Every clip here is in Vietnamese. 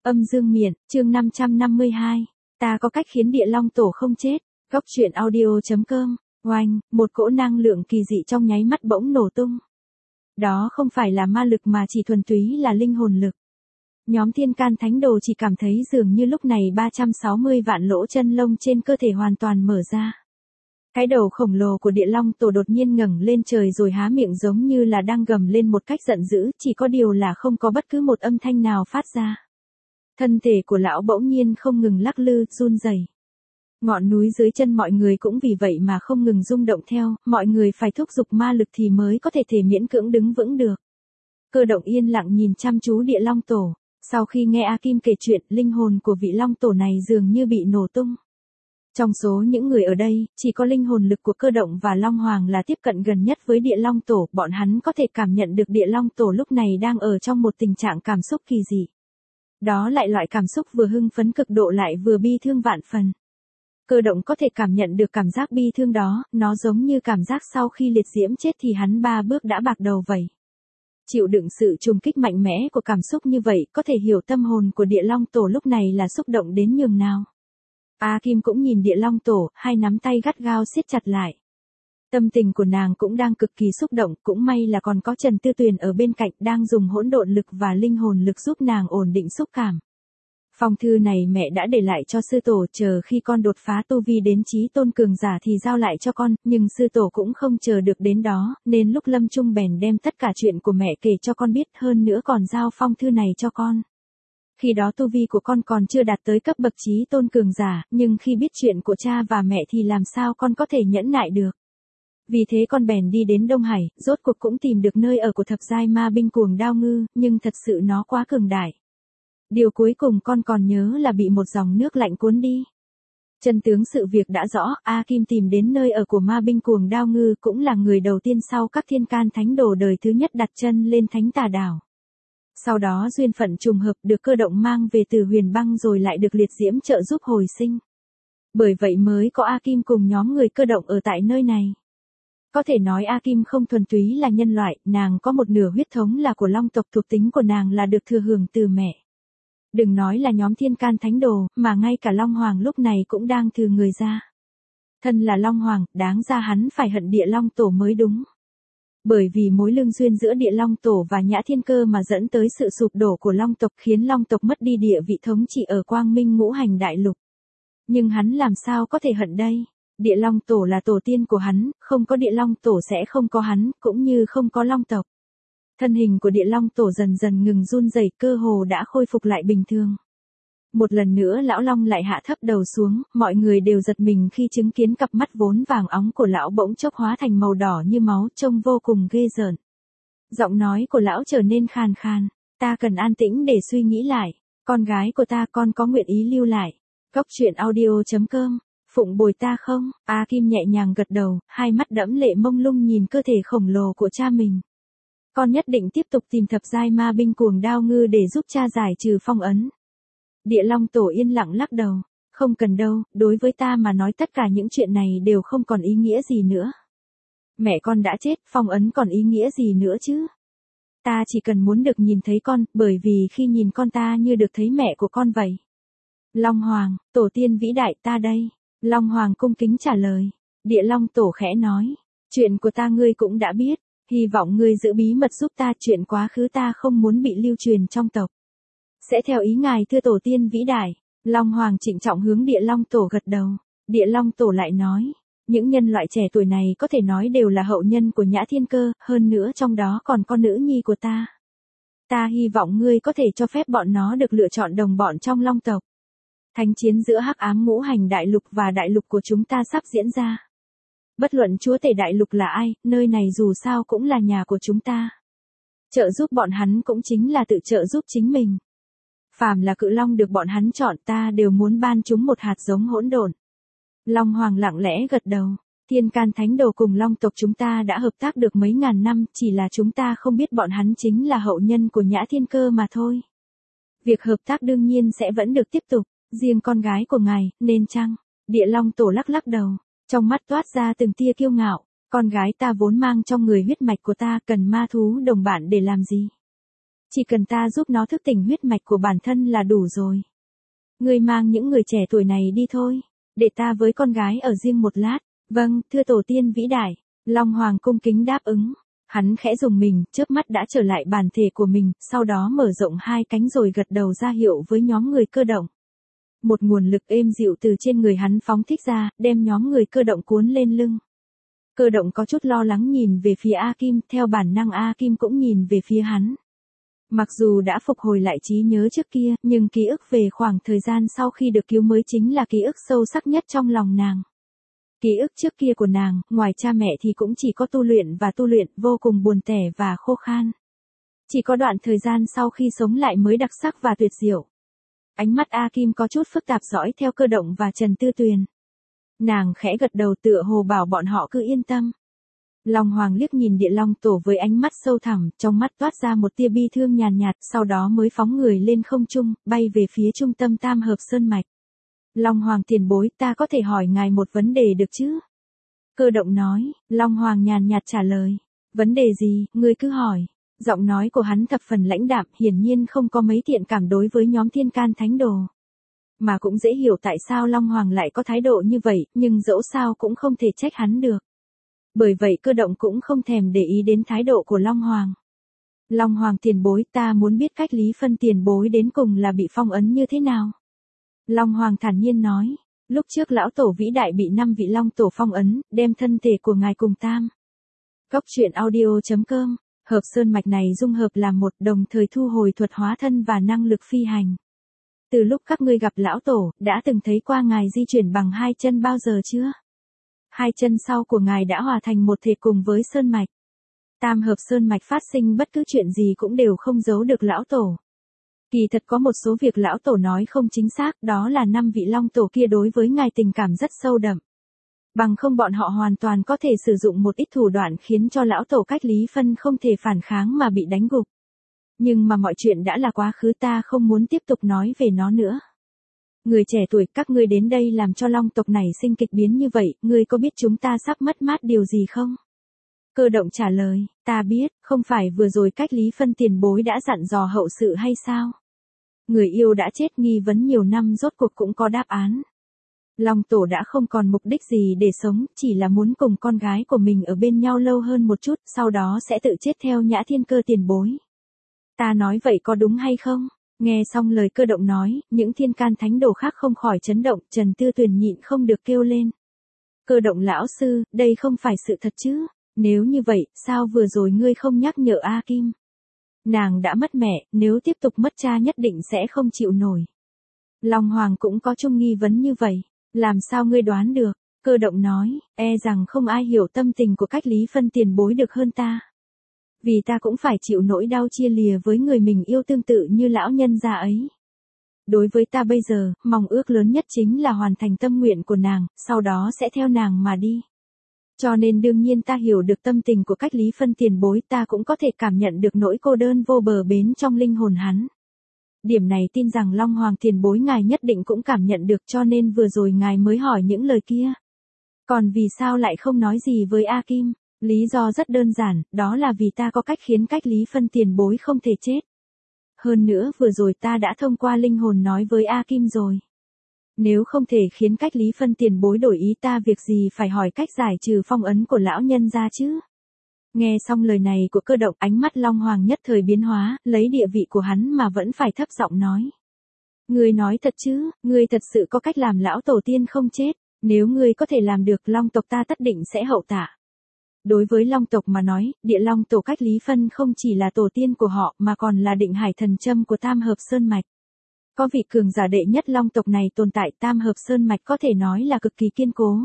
Âm dương miện, chương 552. Ta có cách khiến địa long tổ không chết. Góc truyện audio.com. Oanh, một cỗ năng lượng kỳ dị trong nháy mắt bỗng nổ tung. Đó không phải là ma lực mà chỉ thuần túy là linh hồn lực. Nhóm Thiên Can Thánh Đồ chỉ cảm thấy dường như lúc này 360 vạn lỗ chân lông trên cơ thể hoàn toàn mở ra. Cái đầu khổng lồ của địa long tổ đột nhiên ngẩng lên trời rồi há miệng giống như là đang gầm lên một cách giận dữ, chỉ có điều là không có bất cứ một âm thanh nào phát ra. Thân thể của lão bỗng nhiên không ngừng lắc lư, run rẩy. Ngọn núi dưới chân mọi người cũng vì vậy mà không ngừng rung động theo, mọi người phải thúc giục ma lực thì mới có thể miễn cưỡng đứng vững được. Cơ Động yên lặng nhìn chăm chú địa long tổ. Sau khi nghe A Kim kể chuyện, linh hồn của vị long tổ này dường như bị nổ tung. Trong số những người ở đây, chỉ có linh hồn lực của Cơ Động và Long Hoàng là tiếp cận gần nhất với địa long tổ, bọn hắn có thể cảm nhận được địa long tổ lúc này đang ở trong một tình trạng cảm xúc kỳ dị. Đó lại loại cảm xúc vừa hưng phấn cực độ lại vừa bi thương vạn phần. Cơ Động có thể cảm nhận được cảm giác bi thương đó, nó giống như cảm giác sau khi liệt diễm chết thì hắn 3 bước đã bạc đầu vậy. Chịu đựng sự trùng kích mạnh mẽ của cảm xúc như vậy, có thể hiểu tâm hồn của địa long tổ lúc này là xúc động đến nhường nào. A Kim cũng nhìn địa long tổ, hai nắm tay gắt gao siết chặt lại. Tâm tình của nàng cũng đang cực kỳ xúc động, cũng may là còn có Trần Tư Tuyền ở bên cạnh đang dùng hỗn độn lực và linh hồn lực giúp nàng ổn định xúc cảm. Phong thư này mẹ đã để lại cho sư tổ, chờ khi con đột phá tu vi đến chí tôn cường giả thì giao lại cho con, nhưng sư tổ cũng không chờ được đến đó, nên lúc lâm chung bèn đem tất cả chuyện của mẹ kể cho con biết, hơn nữa còn giao phong thư này cho con. Khi đó tu vi của con còn chưa đạt tới cấp bậc chí tôn cường giả, nhưng khi biết chuyện của cha và mẹ thì làm sao con có thể nhẫn nại được. Vì thế con bèn đi đến Đông Hải, rốt cuộc cũng tìm được nơi ở của thập giai ma binh Cuồng Đao Ngư, nhưng thật sự nó quá cường đại. Điều cuối cùng con còn nhớ là bị một dòng nước lạnh cuốn đi. Chân tướng sự việc đã rõ, A Kim tìm đến nơi ở của ma binh Cuồng Đao Ngư, cũng là người đầu tiên sau các Thiên Can Thánh Đồ đời thứ nhất đặt chân lên Thánh Tà Đảo. Sau đó duyên phận trùng hợp được Cơ Động mang về từ Huyền Băng rồi lại được liệt diễm trợ giúp hồi sinh. Bởi vậy mới có A Kim cùng nhóm người Cơ Động ở tại nơi này. Có thể nói A Kim không thuần túy là nhân loại, nàng có một nửa huyết thống là của long tộc, thuộc tính của nàng là được thừa hưởng từ mẹ. Đừng nói là nhóm Thiên Can Thánh Đồ, mà ngay cả Long Hoàng lúc này cũng đang thừa người ra. Thân là Long Hoàng, đáng ra hắn phải hận địa long tổ mới đúng. Bởi vì mối lương duyên giữa địa long tổ và Nhã Thiên Cơ mà dẫn tới sự sụp đổ của long tộc, khiến long tộc mất đi địa vị thống trị ở Quang Minh Ngũ Hành Đại Lục. Nhưng hắn làm sao có thể hận đây? Địa long tổ là tổ tiên của hắn, không có địa long tổ sẽ không có hắn, cũng như không có long tộc. Thân hình của địa long tổ dần dần ngừng run rẩy, cơ hồ đã khôi phục lại bình thường. Một lần nữa lão long lại hạ thấp đầu xuống, mọi người đều giật mình khi chứng kiến cặp mắt vốn vàng óng của lão bỗng chốc hóa thành màu đỏ như máu, trông vô cùng ghê rợn. Giọng nói của lão trở nên khàn khàn, ta cần an tĩnh để suy nghĩ lại, con gái của ta, con có nguyện ý lưu lại. Góc truyện audio.com. Phụng bồi ta không? A Kim nhẹ nhàng gật đầu, hai mắt đẫm lệ mông lung nhìn cơ thể khổng lồ của cha mình. Con nhất định tiếp tục tìm thập giai ma binh Cuồng Đao Ngư để giúp cha giải trừ phong ấn. Địa long tổ yên lặng lắc đầu, không cần đâu, đối với ta mà nói tất cả những chuyện này đều không còn ý nghĩa gì nữa. Mẹ con đã chết, phong ấn còn ý nghĩa gì nữa chứ? Ta chỉ cần muốn được nhìn thấy con, bởi vì khi nhìn con ta như được thấy mẹ của con vậy. Long Hoàng, tổ tiên vĩ đại, ta đây. Long Hoàng cung kính trả lời. Địa long tổ khẽ nói, chuyện của ta ngươi cũng đã biết, hy vọng ngươi giữ bí mật giúp ta, chuyện quá khứ ta không muốn bị lưu truyền trong tộc. Sẽ theo ý ngài thưa tổ tiên vĩ đại. Long Hoàng trịnh trọng hướng địa long tổ gật đầu. Địa long tổ lại nói, những nhân loại trẻ tuổi này có thể nói đều là hậu nhân của Nhã Thiên Cơ, hơn nữa trong đó còn có nữ nhi của ta. Ta hy vọng ngươi có thể cho phép bọn nó được lựa chọn đồng bọn trong long tộc. Thánh chiến giữa Hắc Ám Ngũ Hành Đại Lục và đại lục của chúng ta sắp diễn ra. Bất luận chúa tể đại lục là ai, nơi này dù sao cũng là nhà của chúng ta. Trợ giúp bọn hắn cũng chính là tự trợ giúp chính mình. Phàm là cự long được bọn hắn chọn, ta đều muốn ban chúng một hạt giống hỗn độn. Long Hoàng lặng lẽ gật đầu. Thiên Can Thánh Đồ cùng long tộc chúng ta đã hợp tác được mấy ngàn năm, chỉ là chúng ta không biết bọn hắn chính là hậu nhân của Nhã Thiên Cơ mà thôi. Việc hợp tác đương nhiên sẽ vẫn được tiếp tục. Riêng con gái của ngài, nên chăng? Địa long tổ lắc lắc đầu, trong mắt toát ra từng tia kiêu ngạo. Con gái ta vốn mang trong người huyết mạch của ta, cần ma thú đồng bạn để làm gì? Chỉ cần ta giúp nó thức tỉnh huyết mạch của bản thân là đủ rồi. Ngươi mang những người trẻ tuổi này đi thôi, để ta với con gái ở riêng một lát. Vâng, thưa tổ tiên vĩ đại. Long Hoàng cung kính đáp ứng. Hắn khẽ dùng mình, chớp mắt đã trở lại bản thể của mình, sau đó mở rộng hai cánh rồi gật đầu ra hiệu với nhóm người cơ động. Một nguồn lực êm dịu từ trên người hắn phóng thích ra, đem nhóm người cơ động cuốn lên lưng. Cơ động có chút lo lắng nhìn về phía A Kim, theo bản năng A Kim cũng nhìn về phía hắn. Mặc dù đã phục hồi lại trí nhớ trước kia, nhưng ký ức về khoảng thời gian sau khi được cứu mới chính là ký ức sâu sắc nhất trong lòng nàng. Ký ức trước kia của nàng, ngoài cha mẹ thì cũng chỉ có tu luyện và tu luyện vô cùng buồn tẻ và khô khan. Chỉ có đoạn thời gian sau khi sống lại mới đặc sắc và tuyệt diệu. Ánh mắt A Kim có chút phức tạp dõi theo cơ động và Trần Tư Tuyền. Nàng khẽ gật đầu tựa hồ bảo bọn họ cứ yên tâm. Long Hoàng liếc nhìn Địa Long Tổ với ánh mắt sâu thẳm, trong mắt toát ra một tia bi thương nhàn nhạt, sau đó mới phóng người lên không trung, bay về phía trung tâm Tam Hợp Sơn Mạch. Long Hoàng tiền bối, ta có thể hỏi ngài một vấn đề được chứ? Cơ động nói. Long Hoàng nhàn nhạt trả lời. Vấn đề gì, ngươi cứ hỏi. Giọng nói của hắn thập phần lãnh đạm, hiển nhiên không có mấy thiện cảm đối với nhóm Thiên Can Thánh Đồ. Mà cũng dễ hiểu tại sao Long Hoàng lại có thái độ như vậy, nhưng dẫu sao cũng không thể trách hắn được. Bởi vậy cơ động cũng không thèm để ý đến thái độ của Long Hoàng. Long Hoàng tiền bối, ta muốn biết cách Lý Phân tiền bối đến cùng là bị phong ấn như thế nào. Long Hoàng thản nhiên nói, lúc trước lão tổ vĩ đại bị 5 vị Long Tổ phong ấn, đem thân thể của ngài cùng Tam. Góc truyện audio.com, Hợp Sơn Mạch này dung hợp làm một, đồng thời thu hồi thuật hóa thân và năng lực phi hành. Từ lúc các ngươi gặp lão tổ, đã từng thấy qua ngài di chuyển bằng 2 chân bao giờ chưa? 2 chân sau của ngài đã hòa thành một thể cùng với Sơn Mạch. Tam Hợp Sơn Mạch phát sinh bất cứ chuyện gì cũng đều không giấu được lão tổ. Kỳ thật có một số việc lão tổ nói không chính xác, đó là 5 vị Long Tổ kia đối với ngài tình cảm rất sâu đậm. Bằng không bọn họ hoàn toàn có thể sử dụng một ít thủ đoạn khiến cho lão tổ cách Lý Phân không thể phản kháng mà bị đánh gục. Nhưng mà mọi chuyện đã là quá khứ, ta không muốn tiếp tục nói về nó nữa. Người trẻ tuổi, các ngươi đến đây làm cho Long tộc này sinh kịch biến như vậy, ngươi có biết chúng ta sắp mất mát điều gì không? Cơ động trả lời, ta biết, không phải vừa rồi cách Lý Phân tiền bối đã dặn dò hậu sự hay sao? Người yêu đã chết nghi vấn nhiều năm rốt cuộc cũng có đáp án. Long tổ đã không còn mục đích gì để sống, chỉ là muốn cùng con gái của mình ở bên nhau lâu hơn một chút, sau đó sẽ tự chết theo Nhã Thiên Cơ tiền bối. Ta nói vậy có đúng hay không? Nghe xong lời cơ động nói, những Thiên Can Thánh Đồ khác không khỏi chấn động, Trần Tư Tuyền nhịn không được kêu lên. Cơ động lão sư, đây không phải sự thật chứ? Nếu như vậy, sao vừa rồi ngươi không nhắc nhở A Kim? Nàng đã mất mẹ, nếu tiếp tục mất cha nhất định sẽ không chịu nổi. Long Hoàng cũng có chung nghi vấn như vậy. Làm sao ngươi đoán được? Cơ động nói, e rằng không ai hiểu tâm tình của cách Lý Phân tiền bối được hơn ta. Vì ta cũng phải chịu nỗi đau chia lìa với người mình yêu tương tự như lão nhân gia ấy. Đối với ta bây giờ, mong ước lớn nhất chính là hoàn thành tâm nguyện của nàng, sau đó sẽ theo nàng mà đi. Cho nên đương nhiên ta hiểu được tâm tình của cách Lý Phân tiền bối, ta cũng có thể cảm nhận được nỗi cô đơn vô bờ bến trong linh hồn hắn. Điểm này tin rằng Long Hoàng tiền bối ngài nhất định cũng cảm nhận được, cho nên vừa rồi ngài mới hỏi những lời kia. Còn vì sao lại không nói gì với A Kim? Lý do rất đơn giản, đó là vì ta có cách khiến cách Lý Phân tiền bối không thể chết. Hơn nữa vừa rồi ta đã thông qua linh hồn nói với A Kim rồi. Nếu không thể khiến cách Lý Phân tiền bối đổi ý, ta việc gì phải hỏi cách giải trừ phong ấn của lão nhân ra chứ? Nghe xong lời này của cơ động, ánh mắt Long Hoàng nhất thời biến hóa, lấy địa vị của hắn mà vẫn phải thấp giọng nói. Ngươi nói thật chứ, ngươi thật sự có cách làm lão tổ tiên không chết, nếu ngươi có thể làm được, Long tộc ta tất định sẽ hậu tạ. Đối với Long tộc mà nói, Địa Long tổ cách Lý Phân không chỉ là tổ tiên của họ mà còn là định hải thần châm của Tam Hợp Sơn Mạch. Có vị cường giả đệ nhất Long tộc này tồn tại, Tam Hợp Sơn Mạch có thể nói là cực kỳ kiên cố.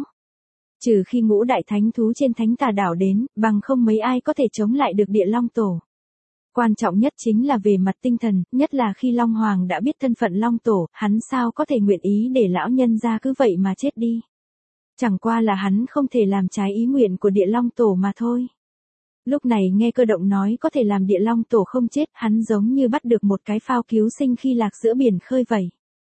Trừ khi ngũ đại thánh thú trên Thánh Tà đảo đến, bằng không mấy ai có thể chống lại được Địa Long tổ. Quan trọng nhất chính là về mặt tinh thần, nhất là khi Long Hoàng đã biết thân phận Long tổ, hắn sao có thể nguyện ý để lão nhân gia cứ vậy mà chết đi. Chẳng qua là hắn không thể làm trái ý nguyện của Địa Long tổ mà thôi. Lúc này nghe cơ động nói có thể làm Địa Long tổ không chết, hắn giống như bắt được một cái phao cứu sinh khi lạc giữa biển khơi vậy.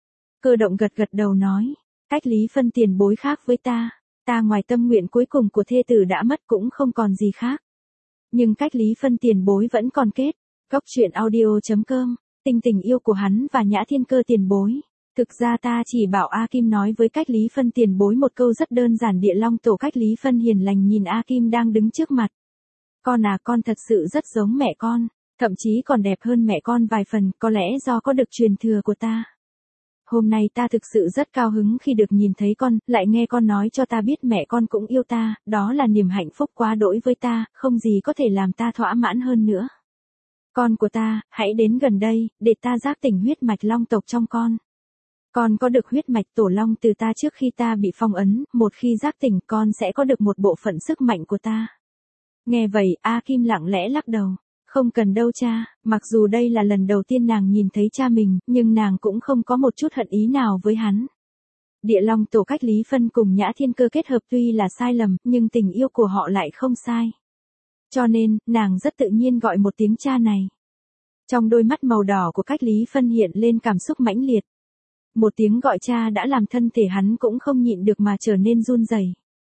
Cơ động gật gật đầu nói, cách Lý Phân tiền bối khác với ta. Ta ngoài tâm nguyện cuối cùng của thê tử đã mất cũng không còn gì khác. Nhưng cách Lý Phân tiền bối vẫn còn kết. Góc truyện audio.com, tình yêu của hắn và Nhã Thiên Cơ tiền bối. Thực ra ta chỉ bảo A Kim nói với Cách Lý Phân tiền bối một câu rất đơn giản. Địa Long Tổ Cách Lý Phân hiền lành nhìn A Kim đang đứng trước mặt. Con à, con thật sự rất giống mẹ con, thậm chí còn đẹp hơn mẹ con vài phần, có lẽ do có được truyền thừa của ta. Hôm nay ta thực sự rất cao hứng khi được nhìn thấy con, lại nghe con nói cho ta biết mẹ con cũng yêu ta, đó là niềm hạnh phúc quá đỗi với ta, không gì có thể làm ta thỏa mãn hơn nữa. Con của ta, hãy đến gần đây, để ta giác tỉnh huyết mạch long tộc trong con. Con có được huyết mạch tổ long từ ta trước khi ta bị phong ấn, một khi giác tỉnh con sẽ có được một bộ phận sức mạnh của ta. Nghe vậy, A Kim lặng lẽ lắc đầu. Không cần đâu cha, mặc dù đây là lần đầu tiên nàng nhìn thấy cha mình, nhưng nàng cũng không có một chút hận ý nào với hắn. Địa Long Tổ Cách Lý Phân cùng Nhã Thiên Cơ kết hợp tuy là sai lầm, nhưng tình yêu của họ lại không sai. Cho nên, nàng rất tự nhiên gọi một tiếng cha này. Trong đôi mắt màu đỏ của Cách Lý Phân hiện lên cảm xúc mãnh liệt. Một tiếng gọi cha đã làm thân thể hắn cũng không nhịn được mà trở nên run rẩy.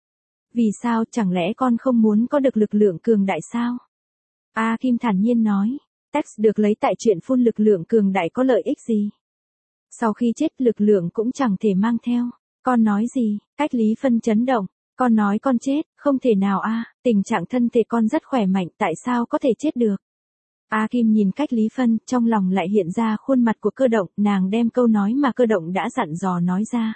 Vì sao, chẳng lẽ con không muốn có được lực lượng cường đại sao? A Kim thản nhiên nói, text được lấy tại chuyện phun lực lượng cường đại có lợi ích gì? Sau khi chết lực lượng cũng chẳng thể mang theo. Con nói gì? Cách Lý Phân chấn động. Con nói con chết, không thể nào a, tình trạng thân thể con rất khỏe mạnh, tại sao có thể chết được? A Kim nhìn Cách Lý Phân, trong lòng lại hiện ra khuôn mặt của Cơ Động, nàng đem câu nói mà Cơ Động đã dặn dò nói ra.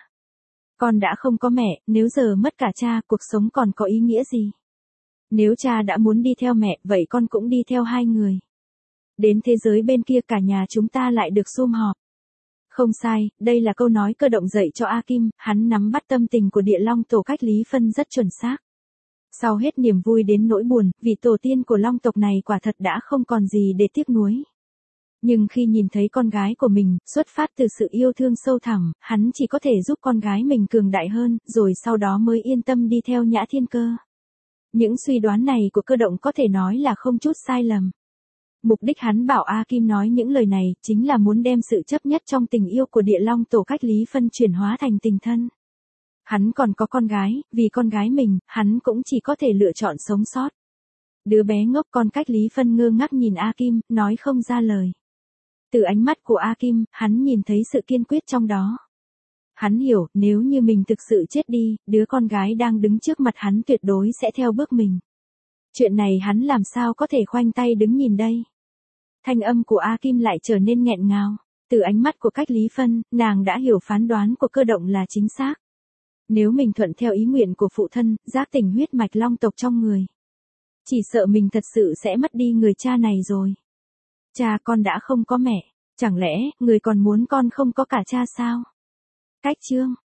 Con đã không có mẹ, nếu giờ mất cả cha, cuộc sống còn có ý nghĩa gì? Nếu cha đã muốn đi theo mẹ, vậy con cũng đi theo hai người. Đến thế giới bên kia cả nhà chúng ta lại được sum họp. Không sai, đây là câu nói Cơ Động dạy cho A Kim, hắn nắm bắt tâm tình của Địa Long Tổ Cách Lý Phân rất chuẩn xác. Sau hết niềm vui đến nỗi buồn, vì tổ tiên của long tộc này quả thật đã không còn gì để tiếc nuối. Nhưng khi nhìn thấy con gái của mình, xuất phát từ sự yêu thương sâu thẳm, hắn chỉ có thể giúp con gái mình cường đại hơn, rồi sau đó mới yên tâm đi theo Nhã Thiên Cơ. Những suy đoán này của Cơ Động có thể nói là không chút sai lầm. Mục đích hắn bảo A Kim nói những lời này, chính là muốn đem sự chấp nhất trong tình yêu của Địa Long Tổ Cách Lý Phân chuyển hóa thành tình thân. Hắn còn có con gái, vì con gái mình, hắn cũng chỉ có thể lựa chọn sống sót. Đứa bé ngốc con Cách Lý Phân ngơ ngác nhìn A Kim, nói không ra lời. Từ ánh mắt của A Kim, hắn nhìn thấy sự kiên quyết trong đó. Hắn hiểu, nếu như mình thực sự chết đi, đứa con gái đang đứng trước mặt hắn tuyệt đối sẽ theo bước mình. Chuyện này hắn làm sao có thể khoanh tay đứng nhìn đây. Thanh âm của A Kim lại trở nên nghẹn ngào. Từ ánh mắt của Cách Lý Phân, nàng đã hiểu phán đoán của Cơ Động là chính xác. Nếu mình thuận theo ý nguyện của phụ thân, giác tỉnh huyết mạch long tộc trong người, chỉ sợ mình thật sự sẽ mất đi người cha này rồi. Cha con đã không có mẹ, chẳng lẽ người còn muốn con không có cả cha sao? Cách chương